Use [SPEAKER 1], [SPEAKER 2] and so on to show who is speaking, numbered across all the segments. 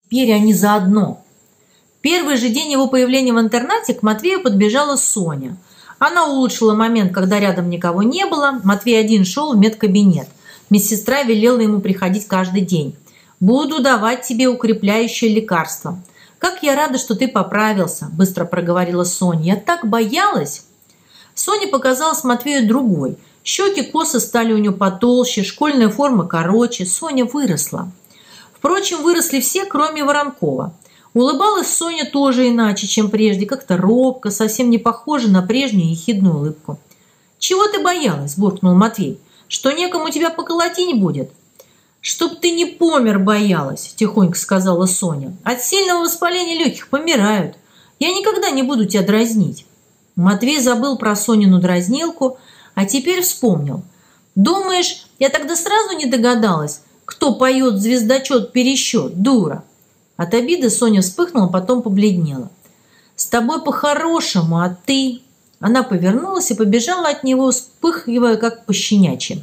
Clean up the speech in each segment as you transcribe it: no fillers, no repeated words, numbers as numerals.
[SPEAKER 1] Теперь они заодно. Первый же день его появления в интернате к Матвею подбежала Соня. Она улучшила момент, когда рядом никого не было. Матвей один шел в медкабинет. Медсестра велела ему приходить каждый день. «Буду давать тебе укрепляющее лекарство». «Как я рада, что ты поправился», – быстро проговорила Соня. «Я так боялась». Соня показалась Матвею другой. Щеки косы стали у нее потолще, школьная форма короче. Соня выросла. Впрочем, выросли все, кроме Воронкова. Улыбалась Соня тоже иначе, чем прежде, как-то робко, совсем не похожа на прежнюю ехидную улыбку. «Чего ты боялась?» – буркнул Матвей. «Что некому тебя поколотить будет?» «Чтоб ты не помер, боялась», – тихонько сказала Соня. «От сильного воспаления легких помирают. Я никогда не буду тебя дразнить». Матвей забыл про Сонину дразнилку, а теперь вспомнил. «Думаешь, я тогда сразу не догадалась, кто поет звездочет-пересчет, дура?» От обиды Соня вспыхнула, потом побледнела. «С тобой по-хорошему, а ты...» Она повернулась и побежала от него, вспыхивая, как пощенячьи.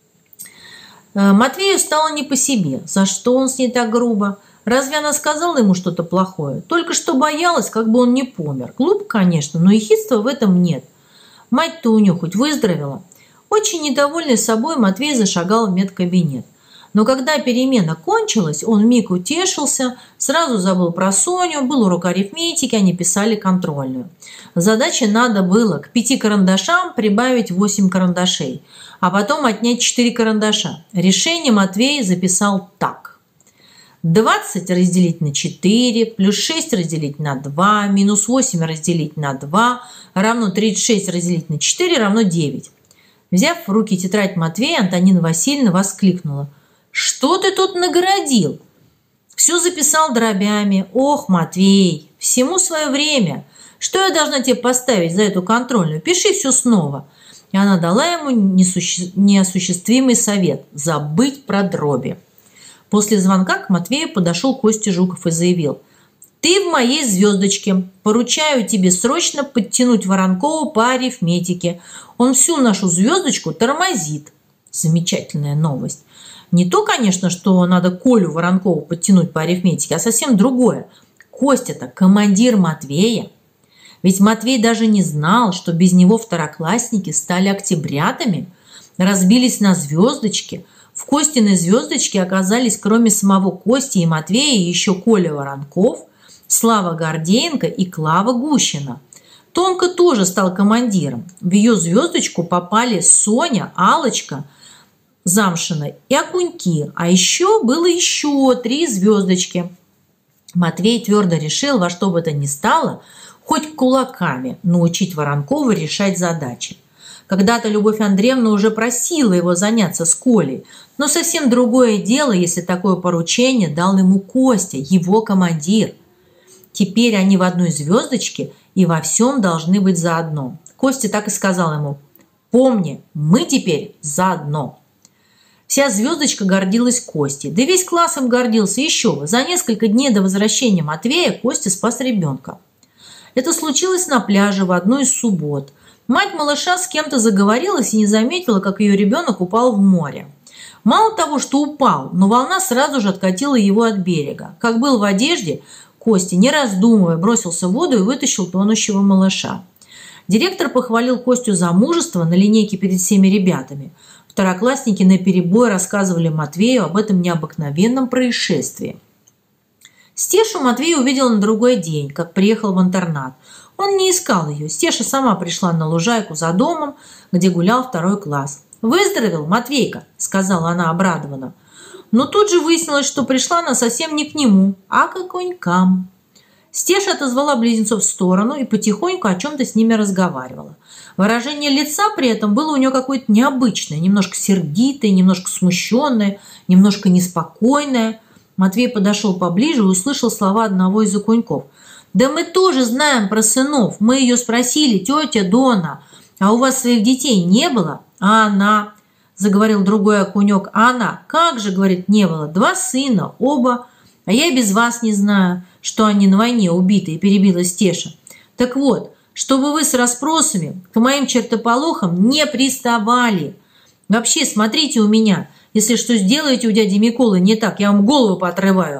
[SPEAKER 1] Матвею стало не по себе. За что он с ней так грубо? Разве она сказала ему что-то плохое? Только что боялась, как бы он не помер. Глупо, конечно, но ехидства в этом нет. Мать-то у нее хоть выздоровела. Очень недовольный собой, Матвей зашагал в медкабинет. Но когда перемена кончилась, он вмиг утешился, сразу забыл про Соню, был урок арифметики, они писали контрольную. Задаче надо было к 5 карандашам прибавить 8 карандашей, а потом отнять 4 карандаша. Решение Матвей записал так. 20 разделить на 4, плюс 6 разделить на 2, минус 8 разделить на 2, равно 36 разделить на 4, равно 9. Взяв в руки тетрадь Матвея, Антонина Васильевна воскликнула. «Что ты тут нагородил?» «Все записал дробями. Ох, Матвей, всему свое время. Что я должна тебе поставить за эту контрольную? Пиши все снова». И она дала ему неосуществимый совет – забыть про дроби. После звонка к Матвею подошел Костя Жуков и заявил. «Ты в моей звездочке. Поручаю тебе срочно подтянуть Воронкова по арифметике. Он всю нашу звездочку тормозит». Замечательная новость. Не то, конечно, что надо Колю Воронкову подтянуть по арифметике, а совсем другое. Костя-то командир Матвея. Ведь Матвей даже не знал, что без него второклассники стали октябрятами, разбились на звездочки. В Костиной звездочке оказались, кроме самого Кости и Матвея, еще Коля Воронков, Слава Гордеенко и Клава Гущина. Томка тоже стал командиром. В ее звездочку попали Соня, Аллочка, Замшина и Окуньки, а еще было еще 3 звездочки. Матвей твердо решил во что бы то ни стало, хоть кулаками научить Воронкова решать задачи. Когда-то Любовь Андреевна уже просила его заняться с Колей, но совсем другое дело, если такое поручение дал ему Костя, его командир. Теперь они в одной звездочке и во всем должны быть заодно. Костя так и сказал ему: «Помни, мы теперь заодно». Вся звездочка гордилась Костей, да весь класс им гордился еще бы. За несколько дней до возвращения Матвея Костя спас ребенка. Это случилось на пляже в одну из суббот. Мать малыша с кем-то заговорилась и не заметила, как ее ребенок упал в море. Мало того, что упал, но волна сразу же откатила его от берега. Как был в одежде, Костя, не раздумывая, бросился в воду и вытащил тонущего малыша. Директор похвалил Костю за мужество на линейке перед всеми ребятами. Второклассники наперебой рассказывали Матвею об этом необыкновенном происшествии. Стешу Матвей увидел на другой день, как приехал в интернат. Он не искал ее. Стеша сама пришла на лужайку за домом, где гулял 2 класс. «Выздоровел, Матвейка», – сказала она обрадованно. Но тут же выяснилось, что пришла она совсем не к нему, а к Окунькам. Стеша отозвала близнецов в сторону и потихоньку о чем-то с ними разговаривала. Выражение лица при этом было у нее какое-то необычное, немножко сердитое, немножко смущенное, немножко неспокойное. Матвей подошел поближе и услышал слова одного из Окуньков. «Да мы тоже знаем про сынов. Мы ее спросили, тетя Дона, а у вас своих детей не было?» «А она?» – заговорил другой Окунек. «А она? Как же, – говорит, – не было. 2 сына, оба. А я и без вас не знаю, что они на войне убиты», – перебила Стеша. «Так вот, чтобы вы с расспросами к моим чертополохам не приставали. Вообще, смотрите у меня. Если что сделаете у дяди Миколы не так, я вам голову поотрываю».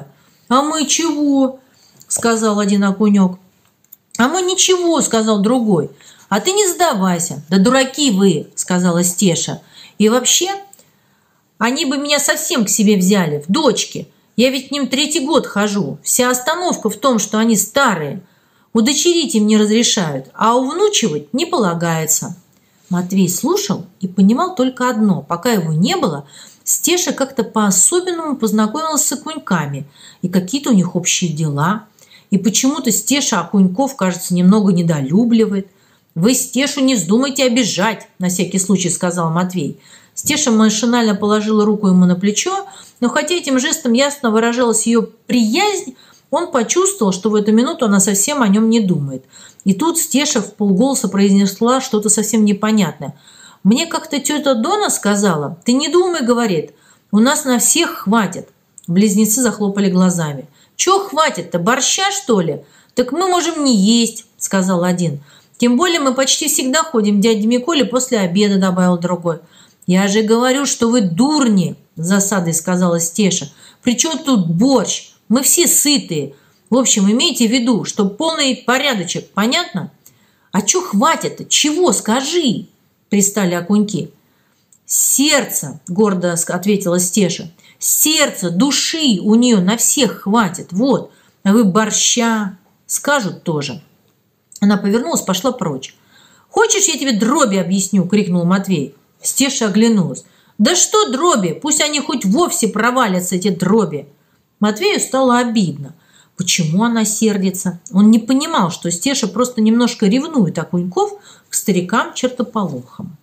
[SPEAKER 1] «А мы чего?» – сказал один окунек. «А мы ничего», – сказал другой. «А ты не сдавайся». «Да дураки вы», – сказала Стеша. «И вообще, они бы меня совсем к себе взяли, в дочки. Я ведь к ним 3-й год хожу. Вся остановка в том, что они старые. Удочерить им не разрешают, а увнучивать не полагается». Матвей слушал и понимал только одно. Пока его не было, Стеша как-то по-особенному познакомилась с окуньками, и какие-то у них общие дела. И почему-то Стеша окуньков, кажется, немного недолюбливает. «Вы Стешу не вздумайте обижать», – на всякий случай сказал Матвей. Стеша машинально положила руку ему на плечо, но хотя этим жестом ясно выражалась ее приязнь, он почувствовал, что в эту минуту она совсем о нем не думает. И тут Стеша вполголоса произнесла что-то совсем непонятное. «Мне как-то тетя Дона сказала, ты не думай, — говорит, — у нас на всех хватит». Близнецы захлопали глазами. «Чего хватит-то, борща, что ли? Так мы можем не есть», — сказал один. «Тем более мы почти всегда ходим к дяде Миколе после обеда», — добавил другой. «Я же говорю, что вы дурни», — с засадой сказала Стеша. «При чем тут борщ? Мы все сытые. В общем, имейте в виду, что полный порядочек, понятно?» «А чё хватит-то? Чего? Скажи!» – пристали окуньки. «Сердце», – гордо ответила Стеша. «Сердце, души у нее на всех хватит. Вот. А вы борща. Скажут тоже». Она повернулась, пошла прочь. «Хочешь, я тебе дроби объясню?» – крикнул Матвей. Стеша оглянулась. «Да что дроби? Пусть они хоть вовсе провалятся, эти дроби!» Матвею стало обидно. Почему она сердится? Он не понимал, что Стеша просто немножко ревнует окуньков к старикам-чертополохам.